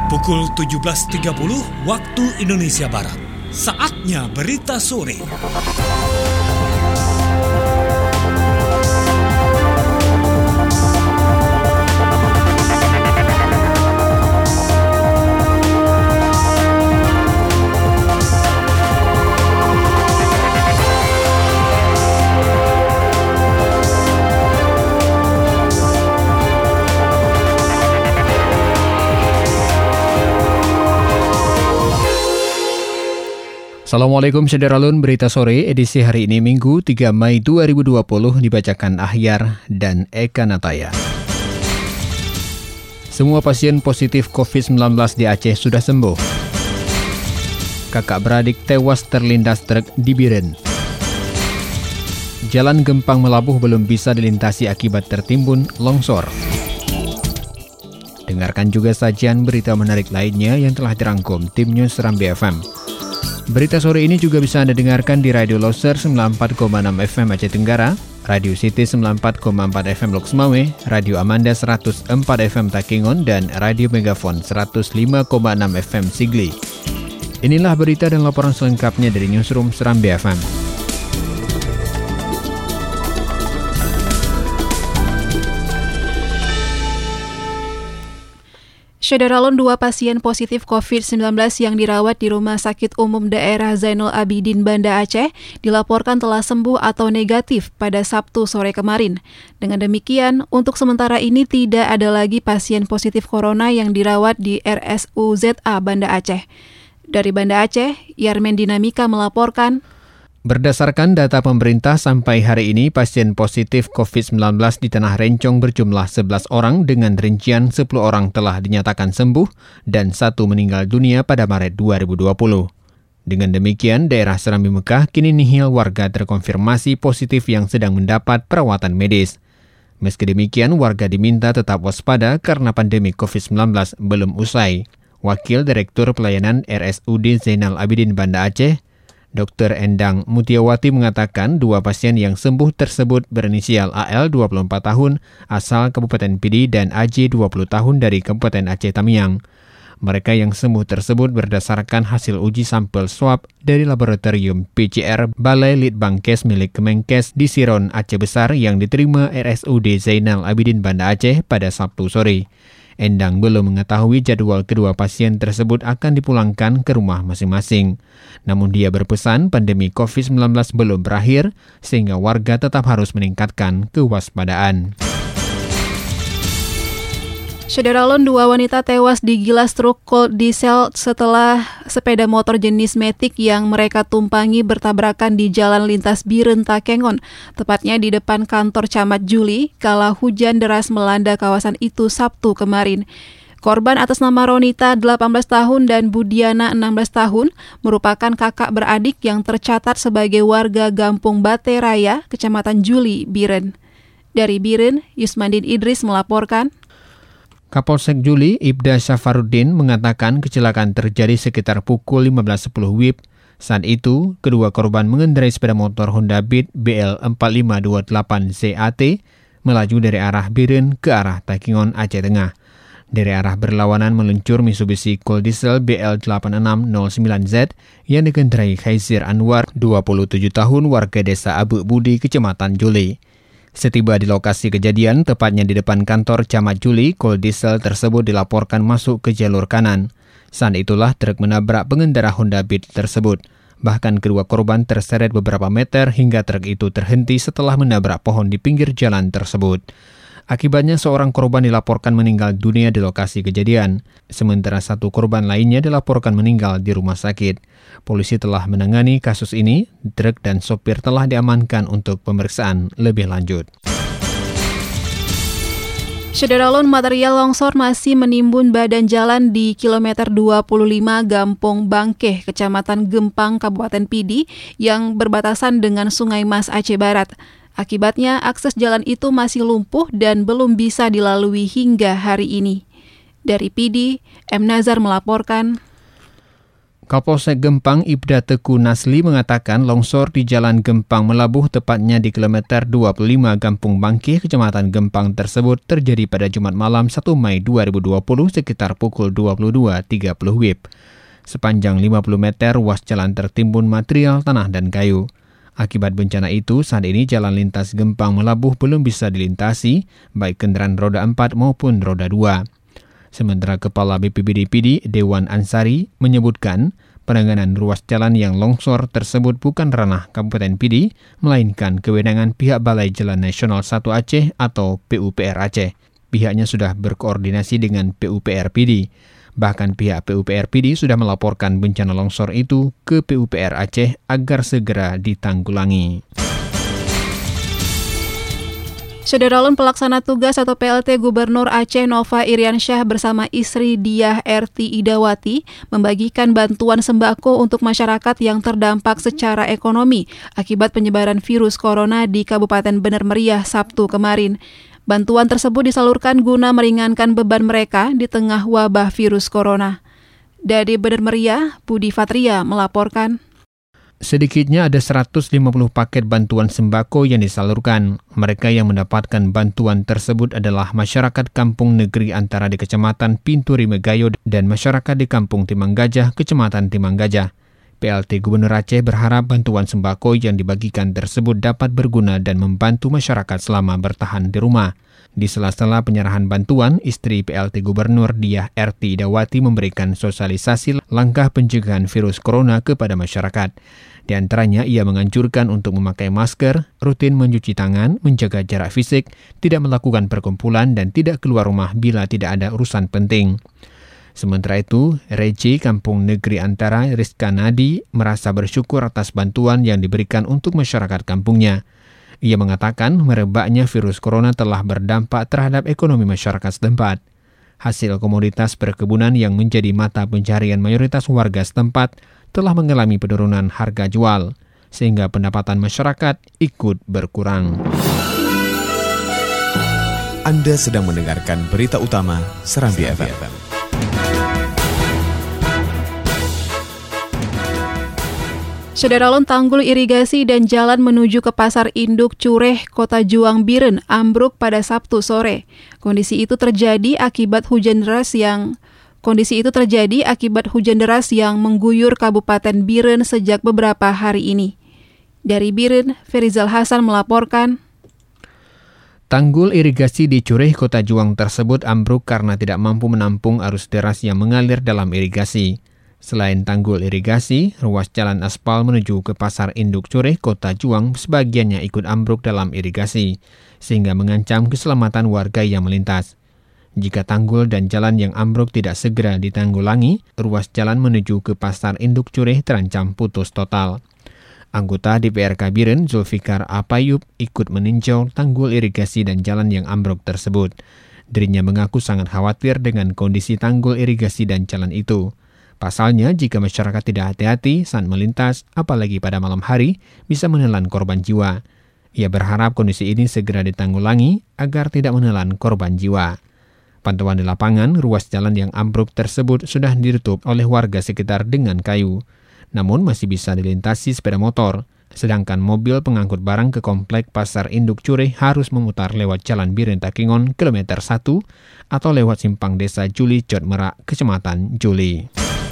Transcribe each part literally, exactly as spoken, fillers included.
Pukul tujuh belas tiga puluh waktu Indonesia Barat. Saatnya berita sore. Assalamualaikum Sederalun, berita sore edisi hari ini Minggu tiga Mei dua ribu dua puluh dibacakan Ahyar dan Eka Nataya. Semua pasien positif covid sembilan belas di Aceh sudah sembuh. Kakak beradik tewas terlindas truk di Biren. Jalan Gempang Melabuh belum bisa dilintasi akibat tertimbun longsor. Dengarkan juga sajian berita menarik lainnya yang telah dirangkum tim News Serambi F M. Berita sore ini juga bisa Anda dengarkan di Radio Loser sembilan puluh empat koma enam F M Aceh Tenggara, Radio City sembilan puluh empat koma empat F M Lok Semawe, Radio Amanda seratus empat F M Takengon, dan Radio Megafon seratus lima koma enam F M Sigli. Inilah berita dan laporan selengkapnya dari Newsroom Serambi F M. Sederalun, dua pasien positif covid sembilan belas yang dirawat di Rumah Sakit Umum Daerah Zainul Abidin Banda Aceh dilaporkan telah sembuh atau negatif pada Sabtu sore kemarin. Dengan demikian, untuk sementara ini tidak ada lagi pasien positif corona yang dirawat di R S U Z A Banda Aceh. Dari Banda Aceh, Yarmen Dinamika melaporkan. Berdasarkan data pemerintah, sampai hari ini pasien positif covid sembilan belas di Tanah Rencong berjumlah sebelas orang dengan rincian sepuluh orang telah dinyatakan sembuh dan satu meninggal dunia pada Maret dua ribu dua puluh. Dengan demikian, daerah Serambi Mekah kini nihil warga terkonfirmasi positif yang sedang mendapat perawatan medis. Meski demikian, warga diminta tetap waspada karena pandemi covid sembilan belas belum usai. Wakil Direktur Pelayanan R S U D Zainal Abidin Banda Aceh, Doktor Endang Mutiawati mengatakan dua pasien yang sembuh tersebut berinisial A L dua puluh empat tahun asal Kabupaten Pidi dan A J dua puluh tahun dari Kabupaten Aceh Tamiang. Mereka yang sembuh tersebut berdasarkan hasil uji sampel swab dari laboratorium P C R Balai Litbangkes milik Kemenkes di Siron, Aceh Besar yang diterima R S U D Zainal Abidin Banda Aceh pada Sabtu sore. Endang belum mengetahui jadwal kedua pasien tersebut akan dipulangkan ke rumah masing-masing. Namun dia berpesan pandemi covid sembilan belas belum berakhir, sehingga warga tetap harus meningkatkan kewaspadaan. Sederalun, dua wanita tewas digilas truk cold diesel setelah sepeda motor jenis Matic yang mereka tumpangi bertabrakan di Jalan Lintas Biren Takengon, tepatnya di depan kantor Camat Juli, kala hujan deras melanda kawasan itu Sabtu kemarin. Korban atas nama Ronita delapan belas tahun dan Budiana enam belas tahun merupakan kakak beradik yang tercatat sebagai warga Gampung Bate Raya, Kecamatan Juli, Biren. Dari Biren, Yusmandin Idris melaporkan. Kapolsek Juli, Ibda Syafaruddin, mengatakan kecelakaan terjadi sekitar pukul lima belas sepuluh W I B. Saat itu, kedua korban mengendarai sepeda motor Honda Beat B L empat lima dua delapan C A T melaju dari arah Biren ke arah Takengon, Aceh Tengah. Dari arah berlawanan meluncur Mitsubishi Cold Diesel B L delapan enam nol sembilan Z yang dikendarai Khaizir Anwar, dua puluh tujuh tahun, warga desa Abu Budi, Kecamatan Juli. Setiba di lokasi kejadian, tepatnya di depan kantor Camat Juli, Cold Diesel tersebut dilaporkan masuk ke jalur kanan. Saat itulah truk menabrak pengendara Honda Beat tersebut. Bahkan kedua korban terseret beberapa meter hingga truk itu terhenti setelah menabrak pohon di pinggir jalan tersebut. Akibatnya seorang korban dilaporkan meninggal dunia di lokasi kejadian, sementara satu korban lainnya dilaporkan meninggal di rumah sakit. Polisi telah menangani kasus ini, truk dan sopir telah diamankan untuk pemeriksaan lebih lanjut. Sederalun, material longsor masih menimbun badan jalan di kilometer dua puluh lima Gampung Bangkeh, Kecamatan Gempang, Kabupaten Pidi, yang berbatasan dengan Sungai Mas, Aceh Barat. Akibatnya, akses jalan itu masih lumpuh dan belum bisa dilalui hingga hari ini. Dari Pidi, M. Nazar melaporkan. Kapolsek Gempang Ibda Teku Nasli mengatakan longsor di Jalan Gempang Melabuh tepatnya di kilometer dua puluh lima Kampung Bangkih, Kecamatan Gempang tersebut terjadi pada Jumat malam satu Mei dua ribu dua puluh sekitar pukul dua puluh dua tiga puluh W I B. Sepanjang lima puluh meter ruas jalan tertimbun material tanah dan kayu. Akibat bencana itu, saat ini jalan lintas Gempang Melabuh belum bisa dilintasi, baik kendaraan roda empat maupun roda dua. Sementara Kepala B P B D P D Dewan Ansari menyebutkan penanganan ruas jalan yang longsor tersebut bukan ranah Kabupaten P D, melainkan kewenangan pihak Balai Jalan Nasional satu Aceh atau P U P R Aceh. Pihaknya sudah berkoordinasi dengan P U P R P D. Bahkan pihak P U P R P D sudah melaporkan bencana longsor itu ke P U P R Aceh agar segera ditanggulangi. Saudara pelaksana tugas atau P L T Gubernur Aceh Nova Iriansyah bersama istri Diah Erti Idawati membagikan bantuan sembako untuk masyarakat yang terdampak secara ekonomi akibat penyebaran virus corona di Kabupaten Bener Meriah Sabtu kemarin. Bantuan tersebut disalurkan guna meringankan beban mereka di tengah wabah virus corona. Dari Bener Meriah, Budi Fatria melaporkan. Sedikitnya ada seratus lima puluh paket bantuan sembako yang disalurkan. Mereka yang mendapatkan bantuan tersebut adalah masyarakat Kampung Negeri Antara di Kecamatan Pintu Rimegayo dan masyarakat di Kampung Timang Gajah, Kecamatan Timang Gajah. P L T Gubernur Aceh berharap bantuan sembako yang dibagikan tersebut dapat berguna dan membantu masyarakat selama bertahan di rumah. Di sela-sela penyerahan bantuan, istri P L T Gubernur Diah Erti Idawati memberikan sosialisasi langkah pencegahan virus corona kepada masyarakat. Di antaranya, ia menganjurkan untuk memakai masker, rutin mencuci tangan, menjaga jarak fisik, tidak melakukan perkumpulan, dan tidak keluar rumah bila tidak ada urusan penting. Sementara itu, Reji Kampung Negeri Antara Rizka Nadi merasa bersyukur atas bantuan yang diberikan untuk masyarakat kampungnya. Ia mengatakan merebaknya virus corona telah berdampak terhadap ekonomi masyarakat setempat. Hasil komoditas perkebunan yang menjadi mata pencarian mayoritas warga setempat telah mengalami penurunan harga jual, sehingga pendapatan masyarakat ikut berkurang. Anda sedang mendengarkan berita utama Serambi F M. Saudara tanggul irigasi dan jalan menuju ke Pasar Induk Cureh, Kota Juang Biren ambruk pada Sabtu sore. Kondisi itu terjadi akibat hujan deras yang Kondisi itu terjadi akibat hujan deras yang mengguyur Kabupaten Biren sejak beberapa hari ini. Dari Biren, Ferizal Hasan melaporkan. Tanggul irigasi di Cureh, Kota Juang tersebut ambruk karena tidak mampu menampung arus deras yang mengalir dalam irigasi. Selain tanggul irigasi, ruas jalan aspal menuju ke Pasar Induk Cureh, Kota Juang sebagiannya ikut ambruk dalam irigasi, sehingga mengancam keselamatan warga yang melintas. Jika tanggul dan jalan yang ambruk tidak segera ditanggulangi, ruas jalan menuju ke Pasar Induk Cureh terancam putus total. Anggota D P R K Biren, Zulfikar Apayub, ikut meninjau tanggul irigasi dan jalan yang ambruk tersebut. Dirinya mengaku sangat khawatir dengan kondisi tanggul irigasi dan jalan itu. Pasalnya, jika masyarakat tidak hati-hati saat melintas, apalagi pada malam hari, bisa menelan korban jiwa. Ia berharap kondisi ini segera ditanggulangi agar tidak menelan korban jiwa. Pantauan di lapangan, ruas jalan yang ambruk tersebut sudah ditutup oleh warga sekitar dengan kayu. Namun masih bisa dilintasi sepeda motor, sedangkan mobil pengangkut barang ke komplek Pasar Induk Cureh harus memutar lewat Jalan Biren Takengon kilometer satu atau lewat simpang desa Juli Jod Merak, Kecamatan Juli.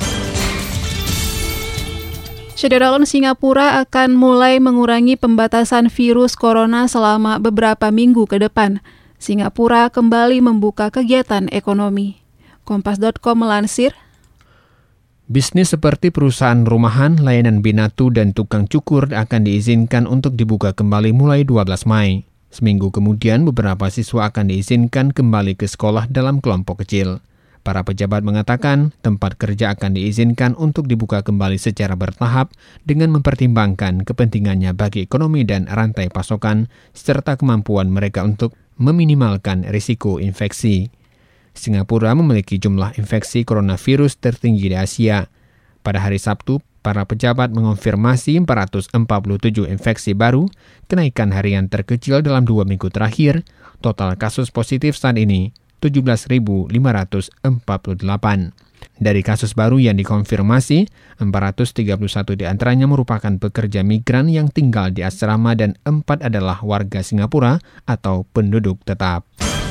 Saudara, Singapura akan mulai mengurangi pembatasan virus corona selama beberapa minggu ke depan. Singapura kembali membuka kegiatan ekonomi. Kompas titik com melansir. Bisnis seperti perusahaan rumahan, layanan binatu, dan tukang cukur akan diizinkan untuk dibuka kembali mulai dua belas Mei. Seminggu kemudian, beberapa siswa akan diizinkan kembali ke sekolah dalam kelompok kecil. Para pejabat mengatakan tempat kerja akan diizinkan untuk dibuka kembali secara bertahap dengan mempertimbangkan kepentingannya bagi ekonomi dan rantai pasokan, serta kemampuan mereka untuk meminimalkan risiko infeksi. Singapura memiliki jumlah infeksi coronavirus tertinggi di Asia. Pada hari Sabtu, para pejabat mengonfirmasi empat ratus empat puluh tujuh infeksi baru, kenaikan harian terkecil dalam dua minggu terakhir. Total kasus positif saat ini tujuh belas ribu lima ratus empat puluh delapan. Dari kasus baru yang dikonfirmasi, empat ratus tiga puluh satu diantaranya merupakan pekerja migran yang tinggal di asrama dan empat adalah warga Singapura atau penduduk tetap.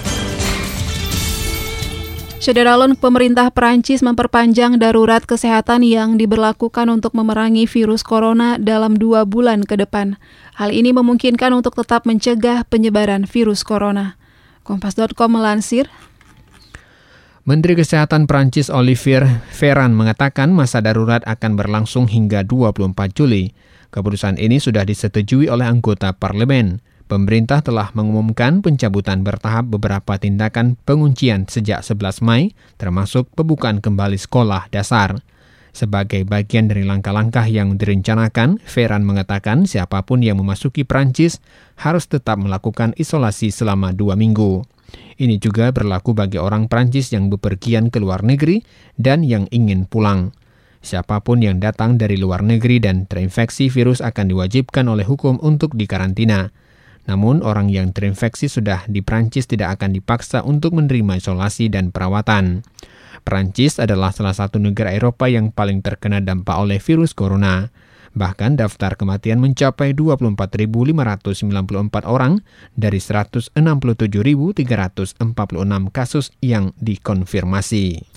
Saudara, pemerintah Perancis memperpanjang darurat kesehatan yang diberlakukan untuk memerangi virus corona dalam dua bulan ke depan. Hal ini memungkinkan untuk tetap mencegah penyebaran virus corona. Kompas titik com melansir, Menteri Kesehatan Prancis Olivier Véran mengatakan masa darurat akan berlangsung hingga dua puluh empat Juli. Keputusan ini sudah disetujui oleh anggota parlemen. Pemerintah telah mengumumkan pencabutan bertahap beberapa tindakan penguncian sejak sebelas Mei, termasuk pembukaan kembali sekolah dasar. Sebagai bagian dari langkah-langkah yang direncanakan, Véran mengatakan siapapun yang memasuki Prancis harus tetap melakukan isolasi selama dua minggu. Ini juga berlaku bagi orang Prancis yang bepergian ke luar negeri dan yang ingin pulang. Siapapun yang datang dari luar negeri dan terinfeksi virus akan diwajibkan oleh hukum untuk dikarantina. Namun, orang yang terinfeksi sudah di Prancis tidak akan dipaksa untuk menerima isolasi dan perawatan. Prancis adalah salah satu negara Eropa yang paling terkena dampak oleh virus corona. Bahkan daftar kematian mencapai dua puluh empat ribu lima ratus sembilan puluh empat orang dari seratus enam puluh tujuh ribu tiga ratus empat puluh enam kasus yang dikonfirmasi.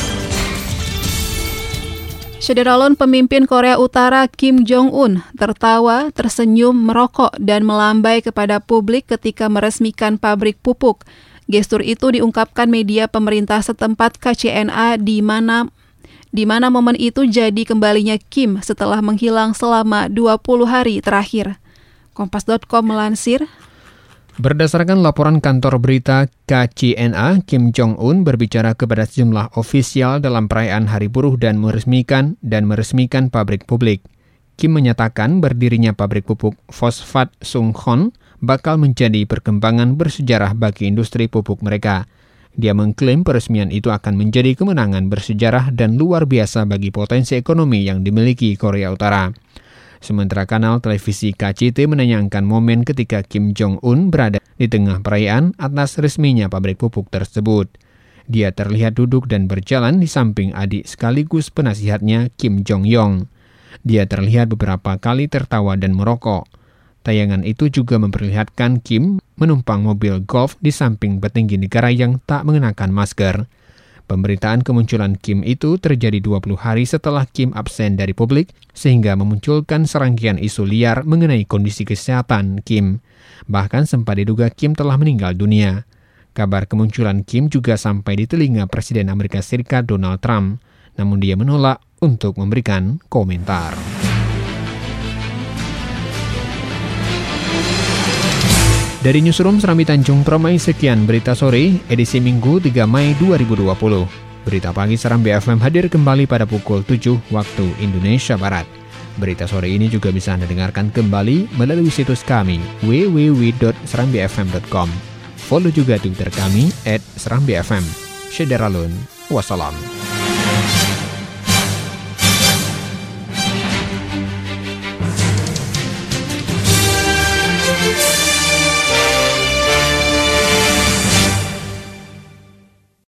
Saudara, pemimpin Korea Utara Kim Jong-un tertawa, tersenyum, merokok, dan melambai kepada publik ketika meresmikan pabrik pupuk. Gestur itu diungkapkan media pemerintah setempat K C N A di mana di mana momen itu jadi kembalinya Kim setelah menghilang selama dua puluh hari terakhir. Kompas titik com melansir, berdasarkan laporan kantor berita K C N A, Kim Jong-un berbicara kepada sejumlah ofisial dalam perayaan Hari Buruh dan meresmikan dan meresmikan pabrik publik. Kim menyatakan berdirinya pabrik pupuk fosfat Sunghon bakal menjadi perkembangan bersejarah bagi industri pupuk mereka. Dia mengklaim peresmian itu akan menjadi kemenangan bersejarah dan luar biasa bagi potensi ekonomi yang dimiliki Korea Utara. Sementara kanal televisi K C T menayangkan momen ketika Kim Jong-un berada di tengah perayaan atas resminya pabrik pupuk tersebut. Dia terlihat duduk dan berjalan di samping adik sekaligus penasihatnya Kim Jong-yong. Dia terlihat beberapa kali tertawa dan merokok. Tayangan itu juga memperlihatkan Kim menumpang mobil golf di samping petinggi negara yang tak mengenakan masker. Pemberitaan kemunculan Kim itu terjadi dua puluh hari setelah Kim absen dari publik, sehingga memunculkan serangkaian isu liar mengenai kondisi kesehatan Kim. Bahkan sempat diduga Kim telah meninggal dunia. Kabar kemunculan Kim juga sampai di telinga Presiden Amerika Serikat Donald Trump, namun dia menolak untuk memberikan komentar. Dari Newsroom Serambi Tanjung Permai, sekian berita sore, edisi Minggu tiga Mei dua ribu dua puluh. Berita pagi Serambi F M hadir kembali pada pukul tujuh waktu Indonesia Barat. Berita sore ini juga bisa Anda dengarkan kembali melalui situs kami w w w dot serambi f m dot com. Follow juga Twitter kami at serambi f m. Syederalun, wassalam.